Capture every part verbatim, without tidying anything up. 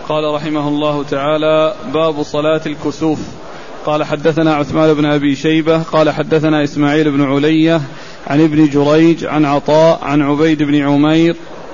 قال رحمه الله تعالى: باب صلاة الكسوف. قال حدثنا عثمان بن أبي شيبة قال حدثنا إسماعيل بن علية عن ابن جريج عن عطاء عن عبيد بن عمير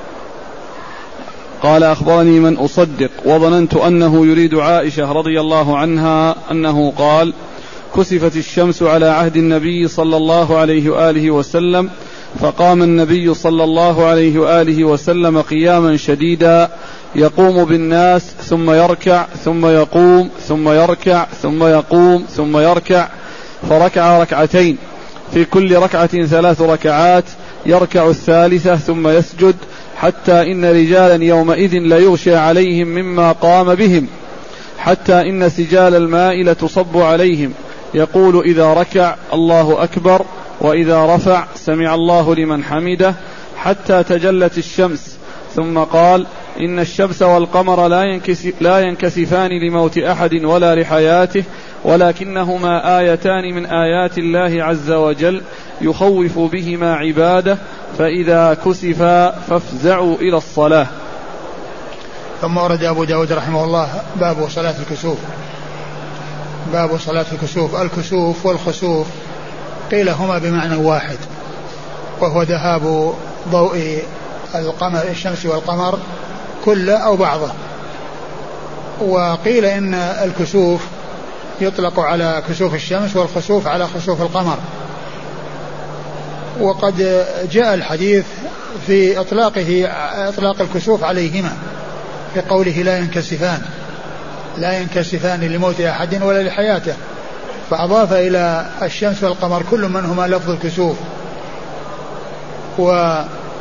قال: أخبرني من أصدق وظننت أنه يريد عائشة رضي الله عنها أنه قال: كسفت الشمس على عهد النبي صلى الله عليه وآله وسلم، فقام النبي صلى الله عليه وآله وسلم قياما شديدا يقوم بالناس ثم يركع ثم يقوم ثم يركع ثم يقوم ثم يركع، فركع ركعتين، في كل ركعة ثلاث ركعات، يركع الثالثة ثم يسجد، حتى إن رجالا يومئذ ليغشى عليهم مما قام بهم، حتى إن سجال الماء لتصب عليهم، يقول إذا ركع: الله أكبر، وإذا رفع: سمع الله لمن حمده، حتى تجلت الشمس. ثم قال: إن الشمس والقمر لا, ينكسف لا ينكسفان لموت أحد ولا لحياته، ولكنهما آيتان من آيات الله عز وجل يخوف بهما عباده، فإذا كسفا فافزعوا إلى الصلاة. ثم ورد أبو داود رحمه الله باب صلاة الكسوف. باب صلاة الكسوف. الكسوف والخسوف قيل هما بمعنى واحد، وهو ذهاب ضوء القمر الشمس والقمر كله أو بعضه. وقيل إن الكسوف يطلق على كسوف الشمس والخسوف على خسوف القمر. وقد جاء الحديث في إطلاقه إطلاق الكسوف عليهما في قوله لا ينكسفان لا ينكسفان لموت أحد ولا لحياته، فأضاف إلى الشمس والقمر كل منهما لفظ الكسوف. و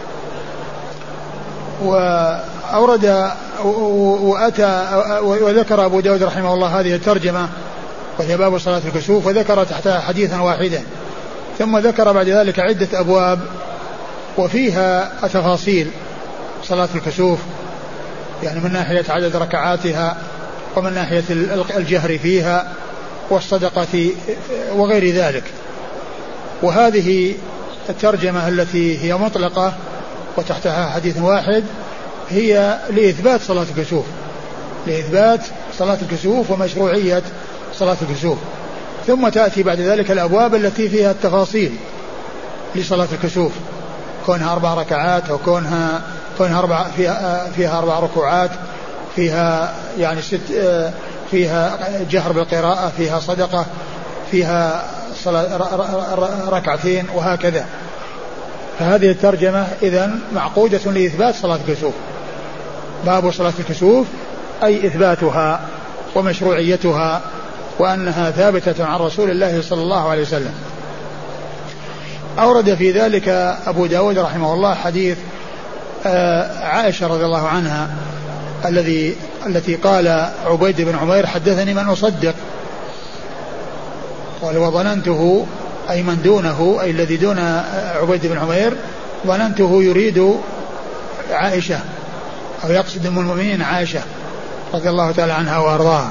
وأورد وأتى وذكر أبو داود رحمه الله هذه الترجمة وهي باب صلاة الكسوف، وذكر تحتها حديثا واحدا، ثم ذكر بعد ذلك عدة أبواب وفيها تفاصيل صلاة الكسوف، يعني من ناحية عدد ركعاتها، ومن ناحية الجهر فيها، والصدقة وغير ذلك. وهذه الترجمة التي هي مطلقة وتحتها حديث واحد هي لإثبات صلاة الكسوف، لإثبات صلاة الكسوف ومشروعية صلاة الكسوف. ثم تأتي بعد ذلك الأبواب التي فيها التفاصيل لصلاة الكسوف، كونها أربع ركعات أو كونها كونها أربع فيها فيها أربع ركوعات، فيها يعني ست فيها جهر بالقراءة، فيها صدقة، فيها صلاة ركعتين، وهكذا. فهذه الترجمة إذن معقودة لإثبات صلاة الكسوف. باب صلاة الكسوف أي إثباتها ومشروعيتها، وأنها ثابتة عن رسول الله صلى الله عليه وسلم. أورد في ذلك أبو داود رحمه الله حديث عائشة رضي الله عنها الذي التي قال عبيد بن عمير: حدثني من أصدق، قال: وظننته أي من دونه، أي الذي دون عبيد بن عمير، ظننته يريد عائشة أو يقصد أم المؤمنين عائشة رضي الله تعالى عنها وأرضاها.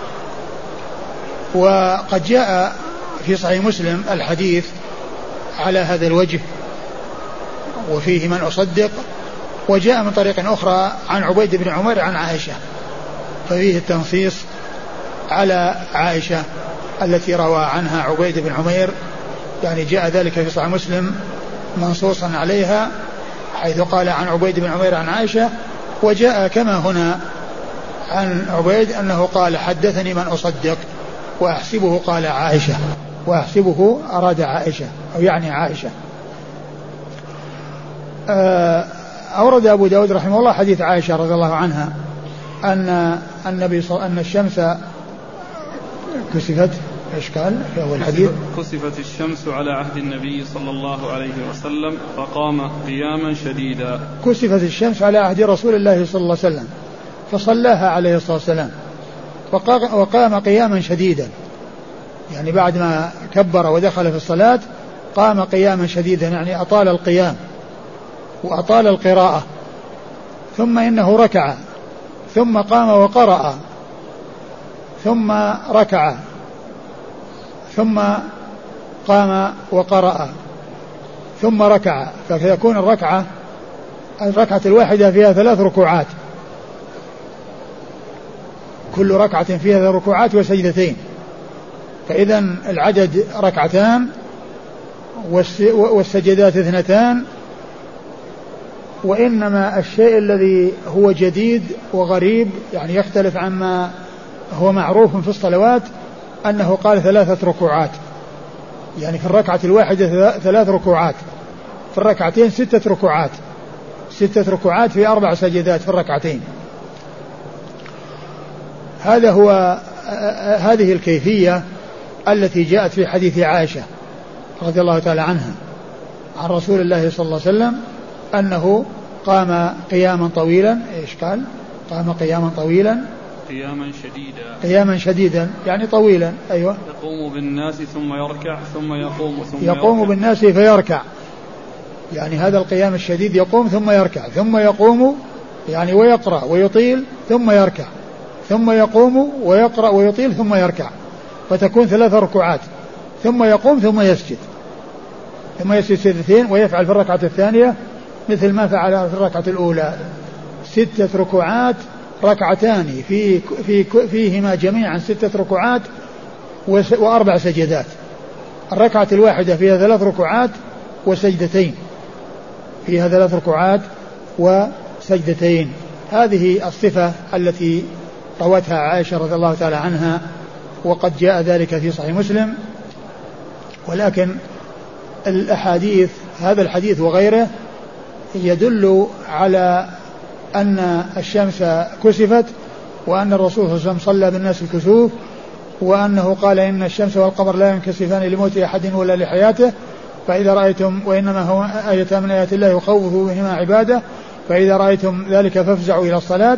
وقد جاء في صحيح مسلم الحديث على هذا الوجه وفيه من أصدق، وجاء من طريق أخرى عن عبيد بن عمير عن عائشة، ففيه التنصيص على عائشة التي روى عنها عبيد بن عمير، يعني جاء ذلك في صحيح مسلم منصوصا عليها، حيث قال عن عبيد بن عمير عن عائشة، وجاء كما هنا عن عبيد أنه قال: حدثني من أصدق، وأحسبه قال عائشة، وأحسبه أراد عائشة أو يعني عائشة. أورد أبو داود رحمه الله حديث عائشة رضي الله عنها أن النبي صلى أن الشمس كسفت، إيش قال في أول الحديث؟ كسفت الشمس على عهد النبي صلى الله عليه وسلم فقام قياما شديدا. كسفت الشمس على عهد رسول الله صلى الله عليه وسلم فصلاها عليه الصلاة والسلام، وقام قياما شديدا، يعني بعد ما كبر ودخل في الصلاة قام قياما شديدا، يعني أطال القيام وأطال القراءة، ثم إنه ركع، ثم قام وقرأ، ثم ركع، ثم قام وقرأ، ثم ركع، فيكون الركعة الركعة الواحدة فيها ثلاث ركوعات، كل ركعة فيها ركوعات وسجدتين، فإذا العدد ركعتان والسجدات اثنتان. وإنما الشيء الذي هو جديد وغريب يعني يختلف عما هو معروف في الصلوات أنه قال ثلاثة ركوعات، يعني في الركعة الواحدة ثلاث ركوعات، في الركعتين ستة ركوعات، ستة ركوعات في أربع سجدات في الركعتين. هذا هو هذه الكيفية التي جاءت في حديث عائشة رضي الله تعالى عنها عن رسول الله صلى الله عليه وسلم أنه قام قياما طويلا. إيش قال؟ قام قياما طويلا قياما شديدا، قياما شديدا يعني طويلا. أيوة. يقوم بالناس ثم يركع ثم يقوم ثم يقوم يركع. بالناس فيركع، يعني هذا القيام الشديد يقوم ثم يركع، ثم يقوم يعني ويقرأ ويطيل ثم يركع، ثم يقوم ويقرأ ويطيل ثم يركع، فتكون ثلاث ركوعات، ثم يقوم ثم يسجد، ثم يسجد سجدتين، ويفعل في الركعة الثانية مثل ما فعل في الركعة الأولى، ستة ركوعات، ركعتان في في فيهما جميعا ستة ركوعات وأربع سجدات. الركعة الواحدة فيها ثلاث ركوعات وسجدتين، فيها ثلاث ركوعات وسجدتين. هذه الصفة التي روتها عائشة رضي الله تعالى عنها، وقد جاء ذلك في صحيح مسلم. ولكن الأحاديث هذا الحديث وغيره يدل على أن الشمس كسفت، وأن الرسول صلى الله عليه وسلم صلى بالناس الكسوف، وأنه قال إن الشمس والقمر لا ينكسفان لموت أحد ولا لحياته، فإذا رأيتم وإنما هو آية من آيات الله يخوف بهما عباده، فإذا رأيتم ذلك فافزعوا إلى الصلاة.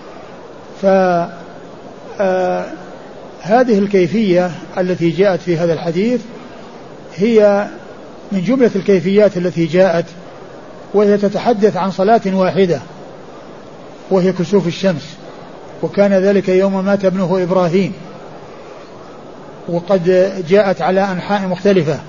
فهذه الكيفية التي جاءت في هذا الحديث هي من جملة الكيفيات التي جاءت، وهي تتحدث عن صلاة واحدة وهي كسوف الشمس، وكان ذلك يوم مات ابنه إبراهيم، وقد جاءت على أنحاء مختلفة،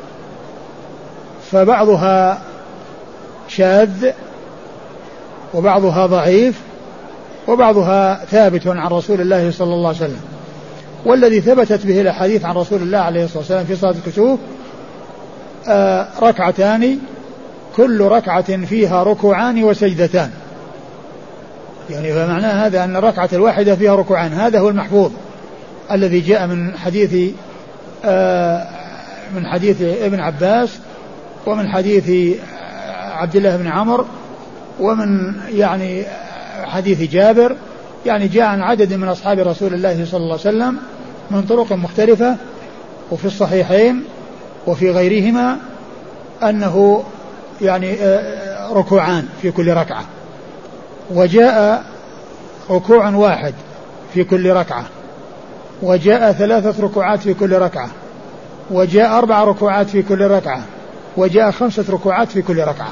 فبعضها شاذ وبعضها ضعيف وبعضها ثابت عن رسول الله صلى الله عليه وسلم. والذي ثبتت به الأحاديث عن رسول الله عليه الصلاة والسلام في صلاة الكسوف آه ركعتان، كل ركعة فيها ركوعان وسجدتان، يعني فمعنى هذا أن الركعة الواحدة فيها ركوعان. هذا هو المحفوظ الذي جاء من حديث آه من حديث ابن عباس، ومن حديث عبد الله بن عمرو، ومن يعني حديث جابر، يعني جاء عن عدد من أصحاب رسول الله صلى الله عليه وسلم من طرق مختلفة، وفي الصحيحين وفي غيرهما أنه يعني ركوعان في كل ركعة، وجاء ركوع واحد في كل ركعة، وجاء ثلاثة ركوعات في كل ركعة، وجاء أربع ركوعات في كل ركعة، وجاء خمسة ركوعات في كل ركعة.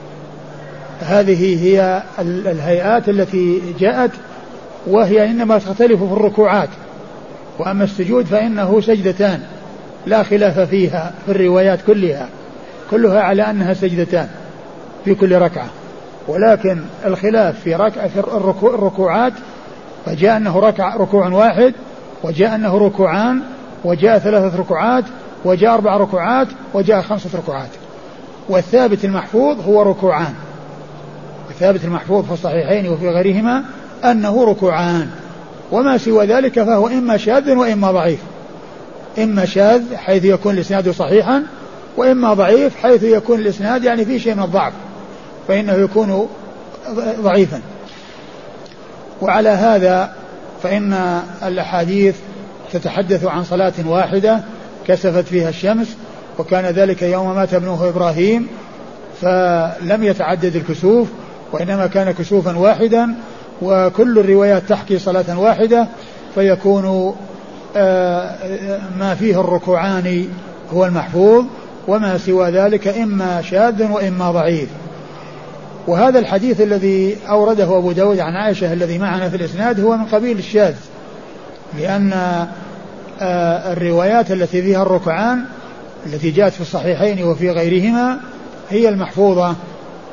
هذه هي الهيئات التي جاءت، وهي إنما تختلف في الركوعات، وأما السجود فإنه سجدتان لا خلاف فيها في الروايات كلها، كلها على أنها سجدتان في كل ركعة، ولكن الخلاف في ركعة في الركوع الركوعات، فجاء أنه ركع ركوع واحد، وجاء أنه ركوعان، وجاء ثلاثة ركوعات، وجاء أربع ركوعات، وجاء خمسة ركوعات. والثابت المحفوظ هو ركوعان، الثابت المحفوظ في الصحيحين وفي غيرهما أنه ركوعان، وما سوى ذلك فهو إما شاذ وإما ضعيف، إما شاذ حيث يكون الإسناد صحيحا، وإما ضعيف حيث يكون الإسناد يعني فيه شيء من الضعف فإنه يكون ضعيفا. وعلى هذا فإن الأحاديث تتحدث عن صلاة واحدة كسفت فيها الشمس، وكان ذلك يوم مات ابنه إبراهيم، فلم يتعدد الكسوف، وإنما كان كسوفا واحدا، وكل الروايات تحكي صلاة واحدة، فيكون ما فيه الركوعان هو المحفوظ، وما سوى ذلك إما شاذ وإما ضعيف. وهذا الحديث الذي أورده أبو داود عن عائشة الذي معنا في الإسناد هو من قبيل الشاذ، لأن الروايات التي فيها الركعان التي جاءت في الصحيحين وفي غيرهما هي المحفوظة،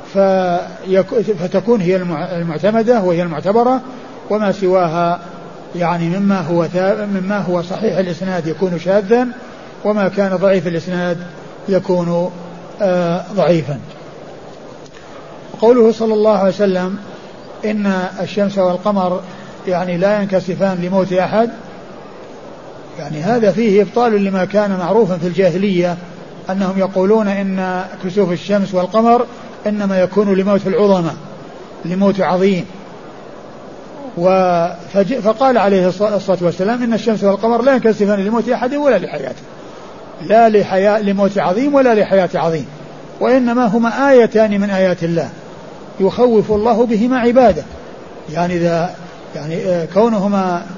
فتكون هي المعتمدة وهي المعتبرة، وما سواها يعني مما هو مما هو صحيح الإسناد يكون شاذا، وما كان ضعيف الإسناد يكون آه ضعيفا. قوله صلى الله عليه وسلم إن الشمس والقمر يعني لا ينكسفان لموت أحد، يعني هذا فيه إبطال لما كان معروفا في الجاهلية، أنهم يقولون إن كسوف الشمس والقمر إنما يكون لموت العظماء، لموت عظيم. فقال عليه الصلاة والسلام إن الشمس والقمر لا ينكسفان لموت أحد ولا لحياته، لا لحياة لموت عظيم ولا لحياة عظيم، وإنما هما آيتان من آيات الله يخوف الله بهما عباده. يعني إذا يعني كونهما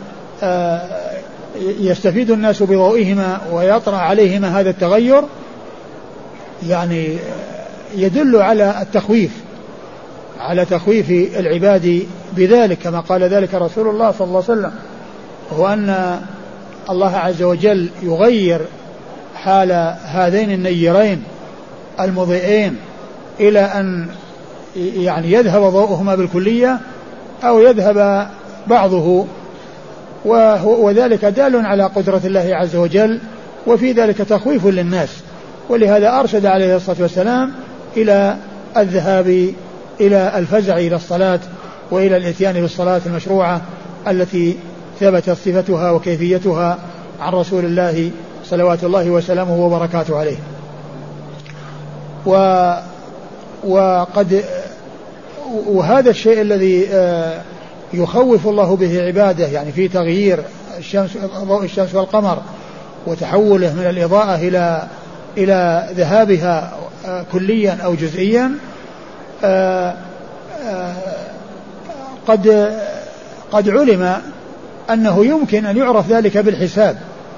يستفيد الناس بضوئهما ويطرأ عليهما هذا التغير يعني يدل على التخويف، على تخويف العباد بذلك، كما قال ذلك رسول الله صلى الله عليه وسلم، وهو أن الله عز وجل يغير حال هذين النيرين المضيئين إلى أن يعني يذهب ضوءهما بالكلية أو يذهب بعضه، وذلك دال على قدرة الله عز وجل، وفي ذلك تخويف للناس. ولهذا أرشد عليه الصلاة والسلام إلى الذهاب إلى الفزع إلى الصلاة وإلى الإتيان بالصلاة المشروعة التي ثبتت صفتها وكيفيتها عن رسول الله صلوات الله وسلامه وبركاته عليه. و وقد وهذا الشيء الذي يخوف الله به عباده يعني في تغيير الشمس ضوء الشمس والقمر وتحوله من الإضاءة إلى إلى ذهابها كليا أو جزئيا، قد قد علم أنه يمكن أن يعرف ذلك بالحساب،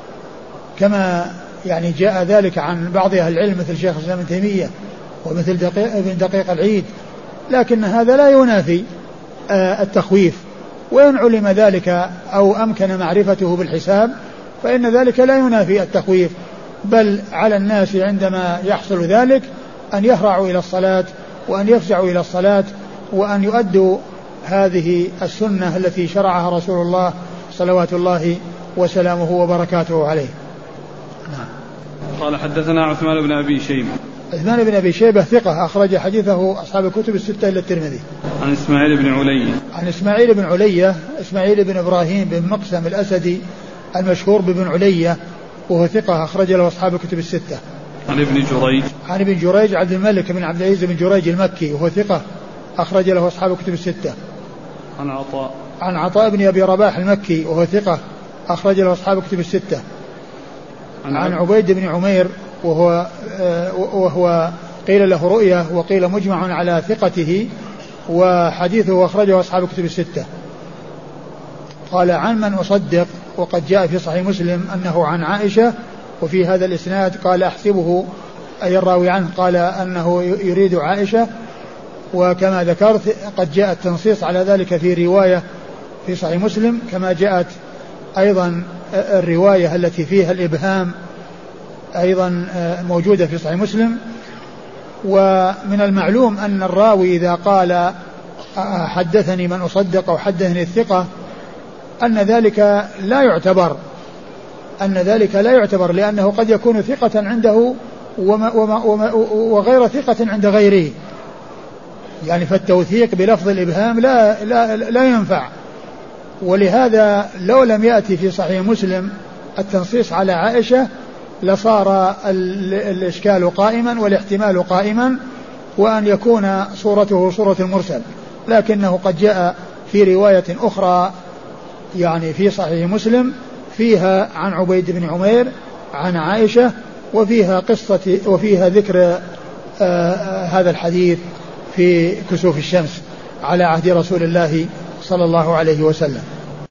كما يعني جاء ذلك عن بعض أهل العلم مثل شيخ الإسلام ابن تيمية ومثل دقيق ابن دقيق العيد، لكن هذا لا ينافي التخويف. وإن علم ذلك أو أمكن معرفته بالحساب فإن ذلك لا ينافي التخويف، بل على الناس عندما يحصل ذلك أن يهرعوا إلى الصلاة وأن يفزعوا إلى الصلاة وأن يؤدوا هذه السنة التي شرعها رسول الله صلوات الله وسلامه وبركاته عليه. نعم. قال حدثنا عثمان بن أبي شيبة. عثمان بن أبي شيبة ثقة أخرج حديثه أصحاب الكتب الستة إلا الترمذي. عن إسماعيل بن علية. عن إسماعيل بن علية إسماعيل بن إبراهيم بن مقسم الأسدي المشهور بابن علية، وهو ثقة أخرج له أصحاب الكتب الستة. عن ابن جريج. عن ابن جريج عبد الملك بن عبد العزيز بن جريج المكي، وهو ثقة أخرج له أصحاب الكتب الستة. عن عطاء. عن عطاء بن أبي رباح المكي، وهو ثقة أخرج له أصحاب الكتب الستة. عن, عن عبيد بن عمير وهو آه وهو قيل له رؤية وقيل مجمع على ثقته، وحديثه أخرجه أصحاب الكتب الستة. قال عن من أصدق، وقد جاء في صحيح مسلم أنه عن عائشة، وفي هذا الإسناد قال أحسبه أي الراوي عنه قال أنه يريد عائشة، وكما ذكرت قد جاء التنصيص على ذلك في رواية في صحيح مسلم، كما جاءت أيضا الرواية التي فيها الإبهام أيضا موجودة في صحيح مسلم. ومن المعلوم أن الراوي إذا قال حدثني من أصدق أو حدثني الثقة أن ذلك لا يعتبر أن ذلك لا يعتبر لأنه قد يكون ثقة عنده وما وما وما وغير ثقة عند غيره، يعني فالتوثيق بلفظ الإبهام لا لا لا ينفع. ولهذا لو لم يأتي في صحيح مسلم التنصيص على عائشة لصار الإشكال قائما والاحتمال قائما، وأن يكون صورته صورة المرسل، لكنه قد جاء في رواية أخرى يعني في صحيح مسلم فيها عن عبيد بن عمير عن عائشة، وفيها قصة وفيها ذكر آه هذا الحديث في كسوف الشمس على عهد رسول الله صلى الله عليه وسلم.